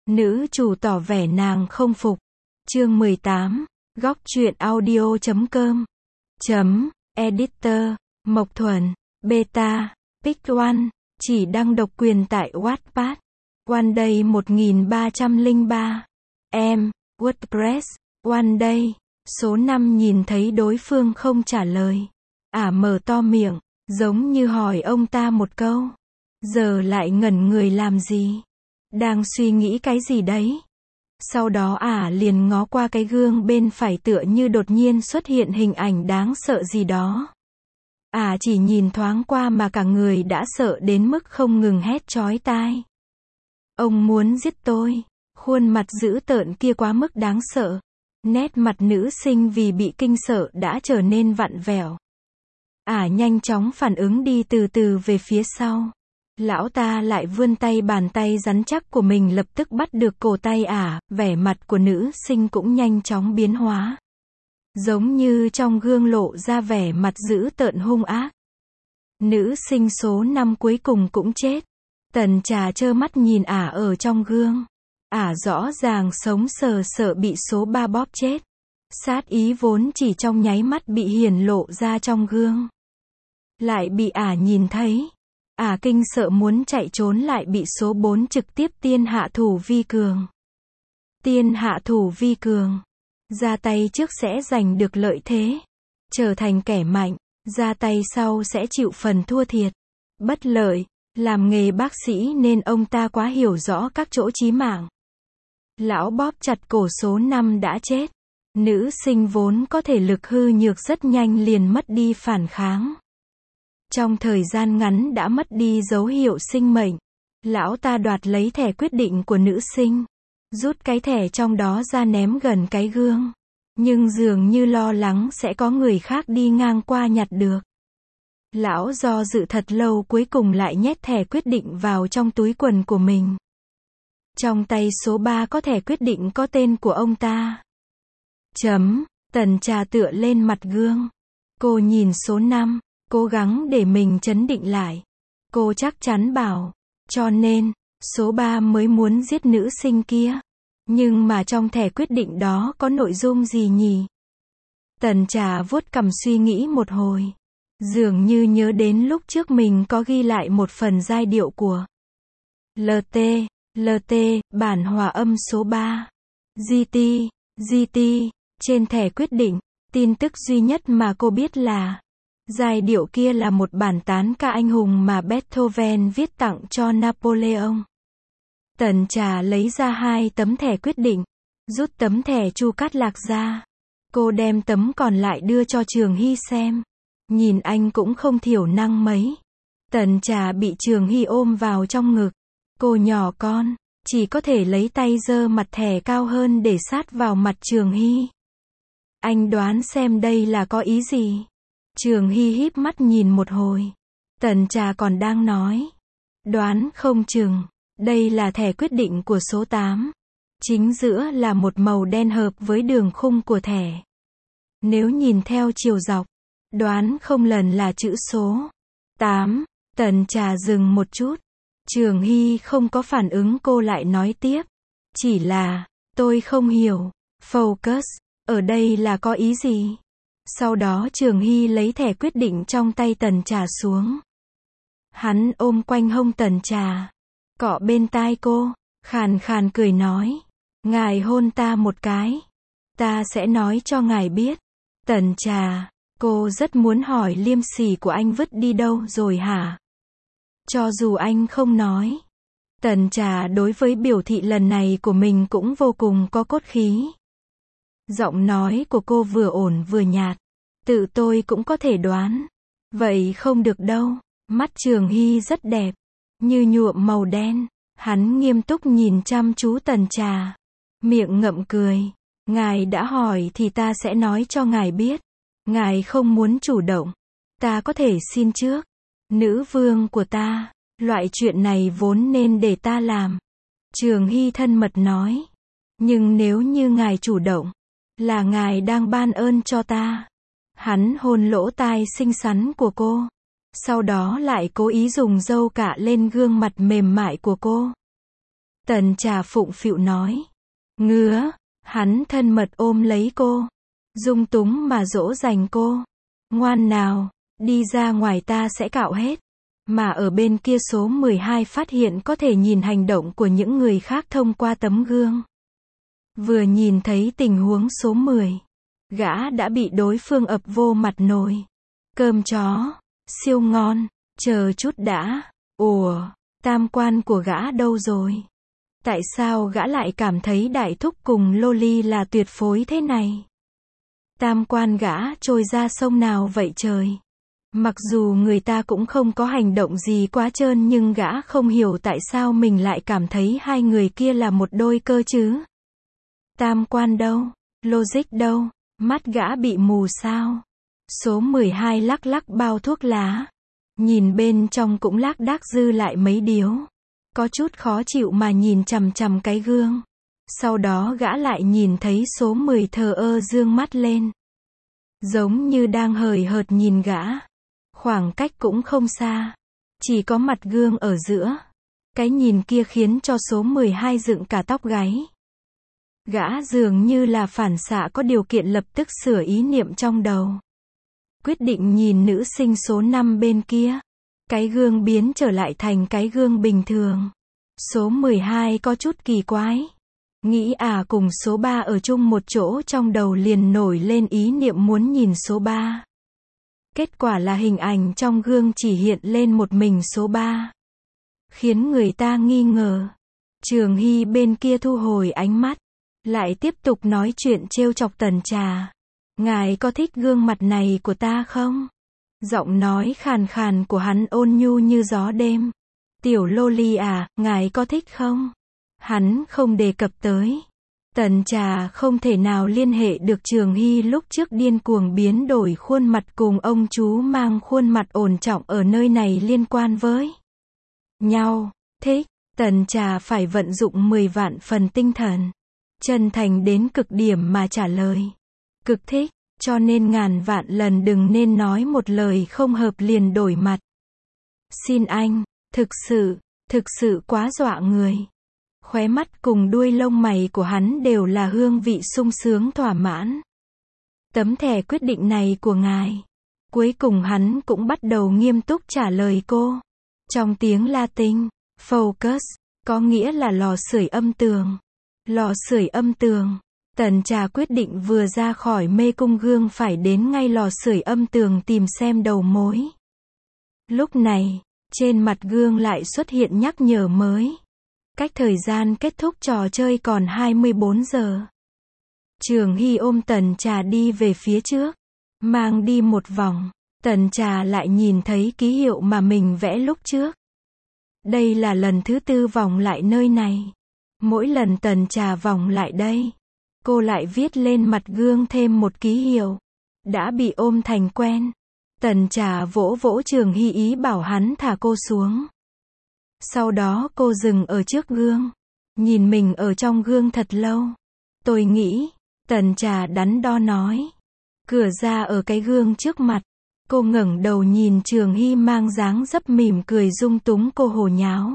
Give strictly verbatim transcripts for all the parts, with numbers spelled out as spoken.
Nữ chủ tỏ vẻ nàng không phục. Chương mười tám, góc truyện audio chấm com. Chấm, editor, Mộc Thuần, beta, pick one, chỉ đăng độc quyền tại Wattpad. One Day một nghìn ba trăm lẻ ba. Em, WordPress, One Day. Số năm nhìn thấy đối phương không trả lời. Ả mở to miệng, giống như hỏi ông ta một câu. Giờ lại ngẩn người làm gì? Đang suy nghĩ cái gì đấy? Sau đó Ả liền ngó qua cái gương bên phải tựa như đột nhiên xuất hiện hình ảnh đáng sợ gì đó. Ả chỉ nhìn thoáng qua mà cả người đã sợ đến mức không ngừng hét chói tai. Ông muốn giết tôi. Khuôn mặt dữ tợn kia quá mức đáng sợ. Nét mặt nữ sinh vì bị kinh sợ đã trở nên vặn vẹo. Ả nhanh chóng phản ứng đi từ từ về phía sau. Lão ta lại vươn tay, bàn tay rắn chắc của mình lập tức bắt được cổ tay Ả, vẻ mặt của nữ sinh cũng nhanh chóng biến hóa. Giống như trong gương lộ ra vẻ mặt dữ tợn hung ác. Nữ sinh số năm cuối cùng cũng chết. Tần Trà trơ mắt nhìn Ả ở trong gương. Ả rõ ràng sống sờ sờ bị số ba bóp chết. Sát ý vốn chỉ trong nháy mắt bị hiển lộ ra trong gương. Lại bị Ả nhìn thấy. Ả kinh sợ muốn chạy trốn lại bị số bốn trực tiếp tiên hạ thủ vi cường. Tiên hạ thủ vi cường. Ra tay trước sẽ giành được lợi thế. Trở thành kẻ mạnh. Ra tay sau sẽ chịu phần thua thiệt. Bất lợi. Làm nghề bác sĩ nên ông ta quá hiểu rõ các chỗ chí mạng. Lão bóp chặt cổ số năm đã chết. Nữ sinh vốn có thể lực hư nhược rất nhanh liền mất đi phản kháng. Trong thời gian ngắn đã mất đi dấu hiệu sinh mệnh. Lão ta đoạt lấy thẻ quyết định của nữ sinh. Rút cái thẻ trong đó ra ném gần cái gương. Nhưng dường như lo lắng sẽ có người khác đi ngang qua nhặt được. Lão do dự thật lâu cuối cùng lại nhét thẻ quyết định vào trong túi quần của mình. Trong tay số ba có thẻ quyết định có tên của ông ta. Chấm, Tần Trà tựa lên mặt gương. Cô nhìn số năm, cố gắng để mình trấn định lại. Cô chắc chắn bảo, cho nên, số ba mới muốn giết nữ sinh kia. Nhưng mà trong thẻ quyết định đó có nội dung gì nhỉ? Tần Trà vuốt cằm suy nghĩ một hồi. Dường như nhớ đến lúc trước mình có ghi lại một phần giai điệu của lờ tê, lờ tê, bản hòa âm số ba. giê tê, giê tê, trên thẻ quyết định, tin tức duy nhất mà cô biết là giai điệu kia là một bản tán ca anh hùng mà Beethoven viết tặng cho Napoleon. Tần Trà lấy ra hai tấm thẻ quyết định, rút tấm thẻ Chu Cát Lạc ra. Cô đem tấm còn lại đưa cho Trường Hy xem. Nhìn anh cũng không thiểu năng mấy. Tần Trà bị Trường Hy ôm vào trong ngực. Cô nhỏ con, chỉ có thể lấy tay giơ mặt thẻ cao hơn để sát vào mặt Trường Hy. Anh đoán xem đây là có ý gì? Trường Hy híp mắt nhìn một hồi. Tần Trà còn đang nói. Đoán không chừng, đây là thẻ quyết định của số tám. Chính giữa là một màu đen hợp với đường khung của thẻ. Nếu nhìn theo chiều dọc, đoán không lần là chữ số tám. Tần Trà dừng một chút. Trường Hy không có phản ứng, cô lại nói tiếp. Chỉ là, tôi không hiểu. Focus, ở đây là có ý gì? Sau đó Trường Hy lấy thẻ quyết định trong tay Tần Trà xuống. Hắn ôm quanh hông Tần Trà. Cọ bên tai cô. Khàn khàn cười nói. Ngài hôn ta một cái. Ta sẽ nói cho ngài biết. Tần Trà. Cô rất muốn hỏi liêm sỉ của anh vứt đi đâu rồi hả? Cho dù anh không nói. Tần Trà đối với biểu thị lần này của mình cũng vô cùng có cốt khí. Giọng nói của cô vừa ổn vừa nhạt. Tự tôi cũng có thể đoán. Vậy không được đâu. Mắt Trường Hy rất đẹp. Như nhuộm màu đen. Hắn nghiêm túc nhìn chăm chú Tần Trà. Miệng ngậm cười. Ngài đã hỏi thì ta sẽ nói cho ngài biết. Ngài không muốn chủ động. Ta có thể xin trước. Nữ vương của ta. Loại chuyện này vốn nên để ta làm. Trường Hy thân mật nói. Nhưng nếu như ngài chủ động, là ngài đang ban ơn cho ta. Hắn hôn lỗ tai xinh xắn của cô. Sau đó lại cố ý dùng dâu cạ lên gương mặt mềm mại của cô. Tần Trà phụng phịu nói. Ngứa, hắn thân mật ôm lấy cô. Dung túng mà dỗ dành cô. Ngoan nào, đi ra ngoài ta sẽ cạo hết. Mà ở bên kia số mười hai phát hiện có thể nhìn hành động của những người khác thông qua tấm gương. Vừa nhìn thấy tình huống số mười, gã đã bị đối phương ập vô mặt nồi. Cơm chó, siêu ngon, chờ chút đã. Ủa, tam quan của gã đâu rồi? Tại sao gã lại cảm thấy đại thúc cùng Loli là tuyệt phối thế này? Tam quan gã trôi ra sông nào vậy trời? Mặc dù người ta cũng không có hành động gì quá trơn nhưng gã không hiểu tại sao mình lại cảm thấy hai người kia là một đôi cơ chứ. Tam quan đâu? Logic đâu? Mắt gã bị mù sao? Số mười hai lắc lắc bao thuốc lá. Nhìn bên trong cũng lác đác dư lại mấy điếu. Có chút khó chịu mà nhìn chằm chằm cái gương. Sau đó gã lại nhìn thấy số mười thờ ơ dương mắt lên. Giống như đang hời hợt nhìn gã. Khoảng cách cũng không xa. Chỉ có mặt gương ở giữa. Cái nhìn kia khiến cho số mười hai dựng cả tóc gáy. Gã dường như là phản xạ có điều kiện lập tức sửa ý niệm trong đầu. Quyết định nhìn nữ sinh số năm bên kia. Cái gương biến trở lại thành cái gương bình thường. Số mười hai có chút kỳ quái. Nghĩ à cùng số ba ở chung một chỗ trong đầu liền nổi lên ý niệm muốn nhìn số ba. Kết quả là hình ảnh trong gương chỉ hiện lên một mình số ba. Khiến người ta nghi ngờ. Trường Hy bên kia thu hồi ánh mắt. Lại tiếp tục nói chuyện trêu chọc Tần Trà. Ngài có thích gương mặt này của ta không? Giọng nói khàn khàn của hắn ôn nhu như gió đêm. Tiểu Loli à, ngài có thích không? Hắn không đề cập tới. Tần Trà không thể nào liên hệ được Trường Hy lúc trước điên cuồng biến đổi khuôn mặt cùng ông chú mang khuôn mặt ổn trọng ở nơi này liên quan với nhau. Thích. Tần Trà phải vận dụng mười vạn phần tinh thần. Chân thành đến cực điểm mà trả lời. Cực thích, cho nên ngàn vạn lần đừng nên nói một lời không hợp liền đổi mặt. Xin anh, thực sự, thực sự quá dọa người. Khóe mắt cùng đuôi lông mày của hắn đều là hương vị sung sướng thỏa mãn. Tấm thẻ quyết định này của ngài. Cuối cùng hắn cũng bắt đầu nghiêm túc trả lời cô. Trong tiếng Latin, focus, có nghĩa là lò sưởi âm tường. Lò sưởi âm tường. Tần Trà quyết định vừa ra khỏi mê cung gương phải đến ngay lò sưởi âm tường tìm xem đầu mối. Lúc này, trên mặt gương lại xuất hiện nhắc nhở mới. Cách thời gian kết thúc trò chơi còn hai mươi bốn giờ. Trường Hy ôm Tần Trà đi về phía trước. Mang đi một vòng. Tần Trà lại nhìn thấy ký hiệu mà mình vẽ lúc trước. Đây là lần thứ tư vòng lại nơi này. Mỗi lần Tần Trà vòng lại đây, cô lại viết lên mặt gương thêm một ký hiệu. Đã bị ôm thành quen. Tần Trà vỗ vỗ Trường Hy ý bảo hắn thả cô xuống. Sau đó cô dừng ở trước gương. Nhìn mình ở trong gương thật lâu. Tôi nghĩ, Tần Trà đắn đo nói. Cửa ra ở cái gương trước mặt. Cô ngẩng đầu nhìn Trường Hy mang dáng dấp mỉm cười dung túng cô hồ nháo.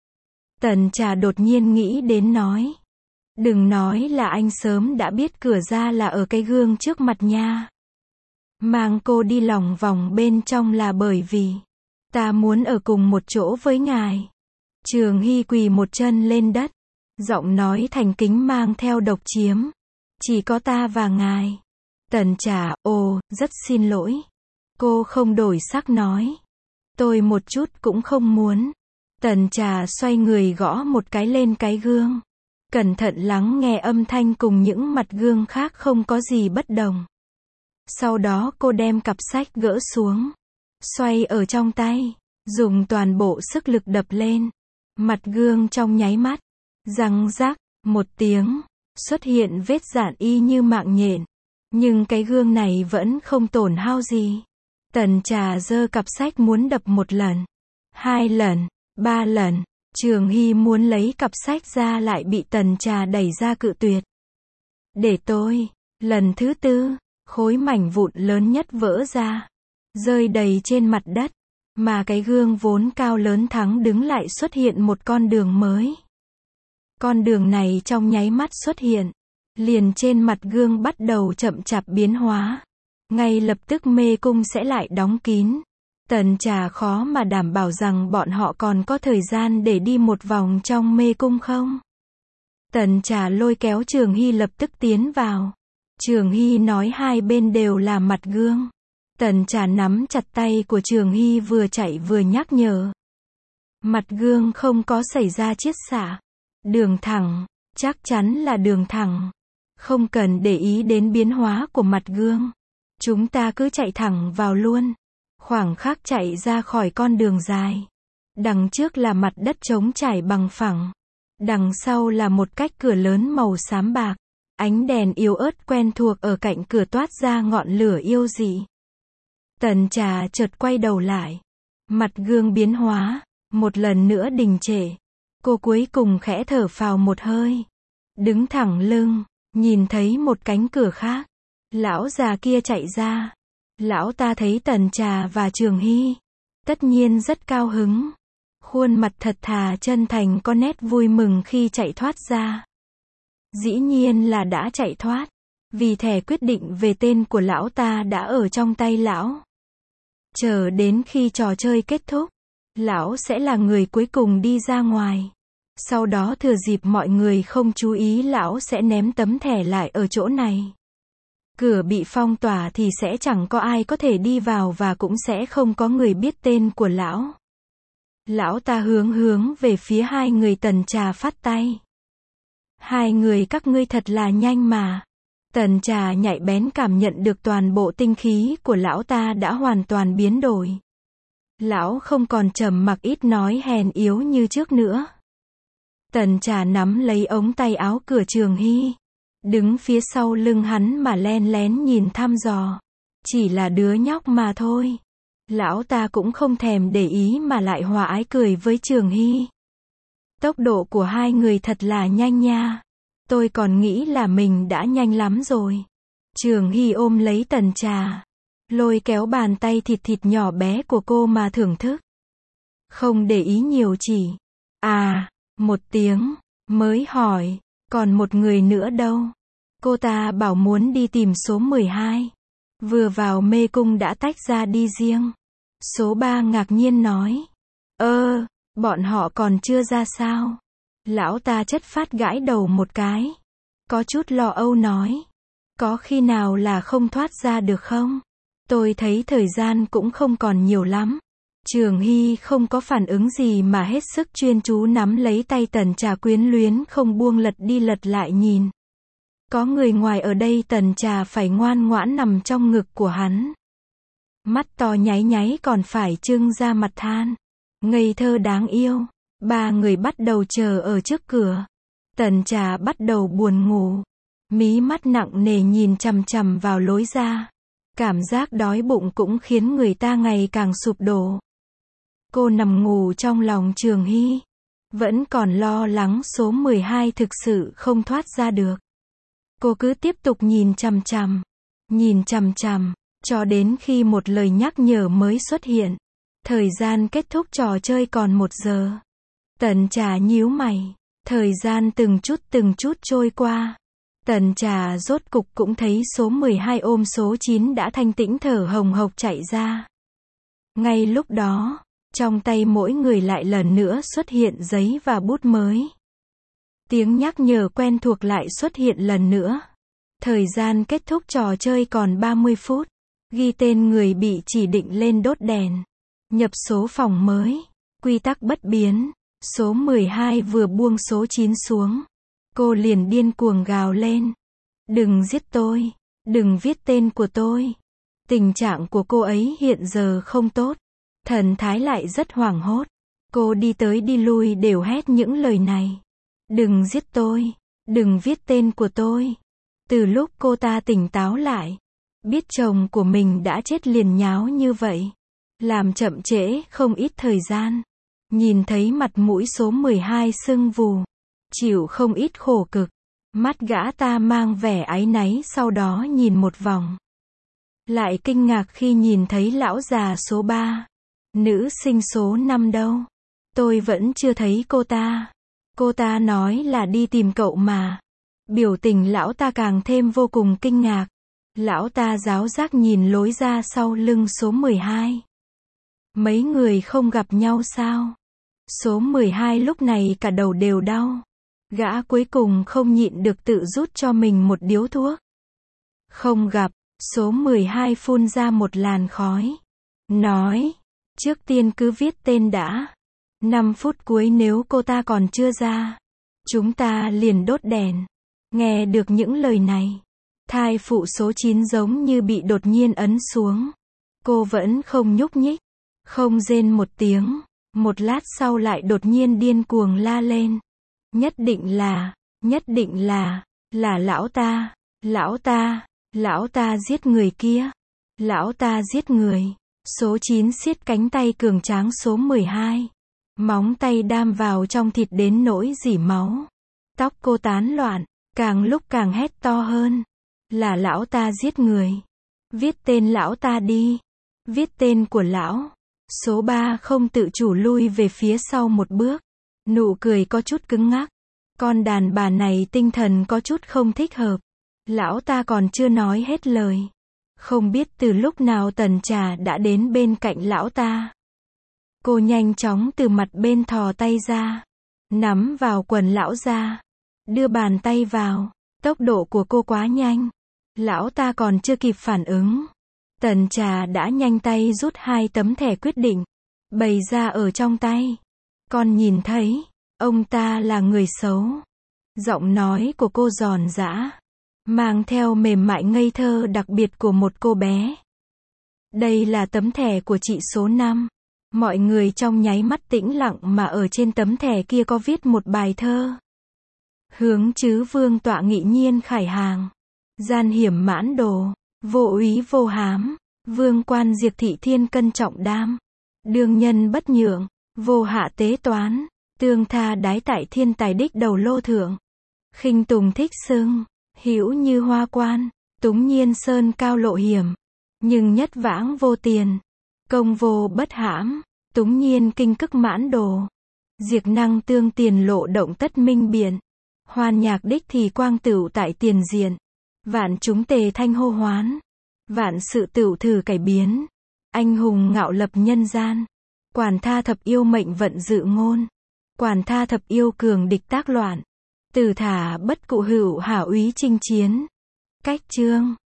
Tần Trà đột nhiên nghĩ đến nói. Đừng nói là anh sớm đã biết cửa ra là ở cái gương trước mặt nha. Mang cô đi lòng vòng bên trong là bởi vì ta muốn ở cùng một chỗ với ngài. Trường Hy quỳ một chân lên đất. Giọng nói thành kính mang theo độc chiếm. Chỉ có ta và ngài. Tần Trà, ồ, rất xin lỗi. Cô không đổi sắc nói. Tôi một chút cũng không muốn. Tần Trà xoay người gõ một cái lên cái gương. Cẩn thận lắng nghe âm thanh cùng những mặt gương khác không có gì bất đồng. Sau đó cô đem cặp sách gỡ xuống. Xoay ở trong tay. Dùng toàn bộ sức lực đập lên. Mặt gương trong nháy mắt. Răng rắc, một tiếng. Xuất hiện vết rạn y như mạng nhện. Nhưng cái gương này vẫn không tổn hao gì. Tần Trà giơ cặp sách muốn đập một lần. Hai lần. Ba lần. Trường Hy muốn lấy cặp sách ra lại bị Tần Trà đẩy ra cự tuyệt. Để tôi. Lần thứ tư. Khối mảnh vụn lớn nhất vỡ ra. Rơi đầy trên mặt đất. Mà cái gương vốn cao lớn thắng đứng lại xuất hiện một con đường mới. Con đường này trong nháy mắt xuất hiện. Liền trên mặt gương bắt đầu chậm chạp biến hóa. Ngay lập tức mê cung sẽ lại đóng kín. Tần Trà khó mà đảm bảo rằng bọn họ còn có thời gian để đi một vòng trong mê cung không. Tần Trà lôi kéo Trường Hy lập tức tiến vào. Trường Hy nói hai bên đều là mặt gương. Tần Trà nắm chặt tay của Trường Hy vừa chạy vừa nhắc nhở. Mặt gương không có xảy ra chiết xạ. Đường thẳng, chắc chắn là đường thẳng. Không cần để ý đến biến hóa của mặt gương. Chúng ta cứ chạy thẳng vào luôn. Khoảng khắc chạy ra khỏi con đường dài. Đằng trước là mặt đất trống trải bằng phẳng. Đằng sau là một cách cửa lớn màu xám bạc. Ánh đèn yếu ớt quen thuộc ở cạnh cửa toát ra ngọn lửa yêu dị. Tần Trà chợt quay đầu lại. Mặt gương biến hóa, một lần nữa đình trệ. Cô cuối cùng khẽ thở phào một hơi. Đứng thẳng lưng, nhìn thấy một cánh cửa khác. Lão già kia chạy ra. Lão ta thấy Tần Trà và Trường Hy. Tất nhiên rất cao hứng. Khuôn mặt thật thà chân thành có nét vui mừng khi chạy thoát ra. Dĩ nhiên là đã chạy thoát. Vì thẻ quyết định về tên của lão ta đã ở trong tay lão. Chờ đến khi trò chơi kết thúc, lão sẽ là người cuối cùng đi ra ngoài. Sau đó thừa dịp mọi người không chú ý lão sẽ ném tấm thẻ lại ở chỗ này. Cửa bị phong tỏa thì sẽ chẳng có ai có thể đi vào và cũng sẽ không có người biết tên của lão. Lão ta hướng hướng về phía hai người Tần Trà phát tay. Hai người các ngươi thật là nhanh mà. Tần Trà nhạy bén cảm nhận được toàn bộ tinh khí của lão ta đã hoàn toàn biến đổi. Lão không còn trầm mặc ít nói hèn yếu như trước nữa. Tần Trà nắm lấy ống tay áo cửa Trường Hy. Đứng phía sau lưng hắn mà len lén nhìn thăm dò. Chỉ là đứa nhóc mà thôi. Lão ta cũng không thèm để ý mà lại hòa ái cười với Trường Hy. Tốc độ của hai người thật là nhanh nha. Tôi còn nghĩ là mình đã nhanh lắm rồi. Trường Hy ôm lấy Tần Trà. Lôi kéo bàn tay thịt thịt nhỏ bé của cô mà thưởng thức. Không để ý nhiều chỉ. À, một tiếng. Mới hỏi. Còn một người nữa đâu? Cô ta bảo muốn đi tìm số mười hai. Vừa vào mê cung đã tách ra đi riêng. Số ba ngạc nhiên nói. Ơ, bọn họ còn chưa ra sao? Lão ta chất phát gãi đầu một cái. Có chút lo âu nói. Có khi nào là không thoát ra được không? Tôi thấy thời gian cũng không còn nhiều lắm. Trường Hy không có phản ứng gì mà hết sức chuyên chú nắm lấy tay Tần Trà quyến luyến không buông lật đi lật lại nhìn. Có người ngoài ở đây Tần Trà phải ngoan ngoãn nằm trong ngực của hắn. Mắt to nháy nháy còn phải trưng ra mặt than. Ngây thơ đáng yêu. Ba người bắt đầu chờ ở trước cửa. Tần Trà bắt đầu buồn ngủ. Mí mắt nặng nề nhìn chằm chằm vào lối ra. Cảm giác đói bụng cũng khiến người ta ngày càng sụp đổ. Cô nằm ngủ trong lòng Trường Hy. Vẫn còn lo lắng số mười hai thực sự không thoát ra được. Cô cứ tiếp tục nhìn chằm chằm. Nhìn chằm chằm. Cho đến khi một lời nhắc nhở mới xuất hiện. Thời gian kết thúc trò chơi còn một giờ. Tần Trà nhíu mày. Thời gian từng chút từng chút trôi qua. Tần Trà rốt cục cũng thấy số mười hai ôm số chín đã thanh tĩnh thở hồng hộc chạy ra. Ngay lúc đó, trong tay mỗi người lại lần nữa xuất hiện giấy và bút mới. Tiếng nhắc nhở quen thuộc lại xuất hiện lần nữa. Thời gian kết thúc trò chơi còn ba mươi phút. Ghi tên người bị chỉ định lên đốt đèn. Nhập số phòng mới. Quy tắc bất biến. Số mười hai vừa buông số chín xuống. Cô liền điên cuồng gào lên. Đừng giết tôi. Đừng viết tên của tôi. Tình trạng của cô ấy hiện giờ không tốt. Thần thái lại rất hoảng hốt. Cô đi tới đi lui đều hét những lời này. Đừng giết tôi. Đừng viết tên của tôi. Từ lúc cô ta tỉnh táo lại. Biết chồng của mình đã chết liền nháo như vậy. Làm chậm trễ không ít thời gian. Nhìn thấy mặt mũi số mười hai sưng vù. Chịu không ít khổ cực. Mắt gã ta mang vẻ áy náy sau đó nhìn một vòng. Lại kinh ngạc khi nhìn thấy lão già số ba. Nữ sinh số năm đâu? Tôi vẫn chưa thấy cô ta. Cô ta nói là đi tìm cậu mà. Biểu tình lão ta càng thêm vô cùng kinh ngạc. Lão ta giáo giác nhìn lối ra sau lưng số mười hai. Mấy người không gặp nhau sao? Số mười hai lúc này cả đầu đều đau. Gã cuối cùng không nhịn được tự rút cho mình một điếu thuốc. Không gặp, số mười hai phun ra một làn khói. Nói, trước tiên cứ viết tên đã. năm phút cuối nếu cô ta còn chưa ra, chúng ta liền đốt đèn. Nghe được những lời này, thai phụ số chín giống như bị đột nhiên ấn xuống. Cô vẫn không nhúc nhích, không rên một tiếng. Một lát sau lại đột nhiên điên cuồng la lên. Nhất định là, nhất định là, là lão ta, lão ta, lão ta giết người kia. Lão ta giết người. Số chín siết cánh tay cường tráng số mười hai. Móng tay đam vào trong thịt đến nỗi rỉ máu. Tóc cô tán loạn, càng lúc càng hét to hơn. Là lão ta giết người. Viết tên lão ta đi. Viết tên của lão. Số ba không tự chủ lui về phía sau một bước. Nụ cười có chút cứng ngắc. Con đàn bà này tinh thần có chút không thích hợp. Lão ta còn chưa nói hết lời. Không biết từ lúc nào Tần Trà đã đến bên cạnh lão ta. Cô nhanh chóng từ mặt bên thò tay ra. Nắm vào quần lão ra. Đưa bàn tay vào. Tốc độ của cô quá nhanh. Lão ta còn chưa kịp phản ứng. Tần Trà đã nhanh tay rút hai tấm thẻ quyết định. Bày ra ở trong tay. Con nhìn thấy. Ông ta là người xấu. Giọng nói của cô giòn giã. Mang theo mềm mại ngây thơ đặc biệt của một cô bé. Đây là tấm thẻ của chị số năm. Mọi người trong nháy mắt tĩnh lặng mà ở trên tấm thẻ kia có viết một bài thơ. Hướng chứ vương tọa nghị nhiên khải hàng. Gian hiểm mãn đồ. Vô úy vô hám. Vương quan diệt thị thiên cân trọng đam. Đương nhân bất nhượng. Vô hạ tế toán. Tương tha đái tại thiên tài đích đầu lô thượng. Khinh tùng thích xưng. Hữu như hoa quan. Túng nhiên sơn cao lộ hiểm. Nhưng nhất vãng vô tiền. Công vô bất hãm. Túng nhiên kinh cức mãn đồ. Diệt năng tương tiền lộ động tất minh biện. Hoan nhạc đích thì quang tửu tại tiền diện. Vạn chúng tề thanh hô hoán. Vạn sự tửu thử cải biến. Anh hùng ngạo lập nhân gian. Quản tha thập yêu mệnh vận dự ngôn. Quản tha thập yêu cường địch tác loạn. Từ thả bất cụ hữu hảo úy chinh chiến. Cách chương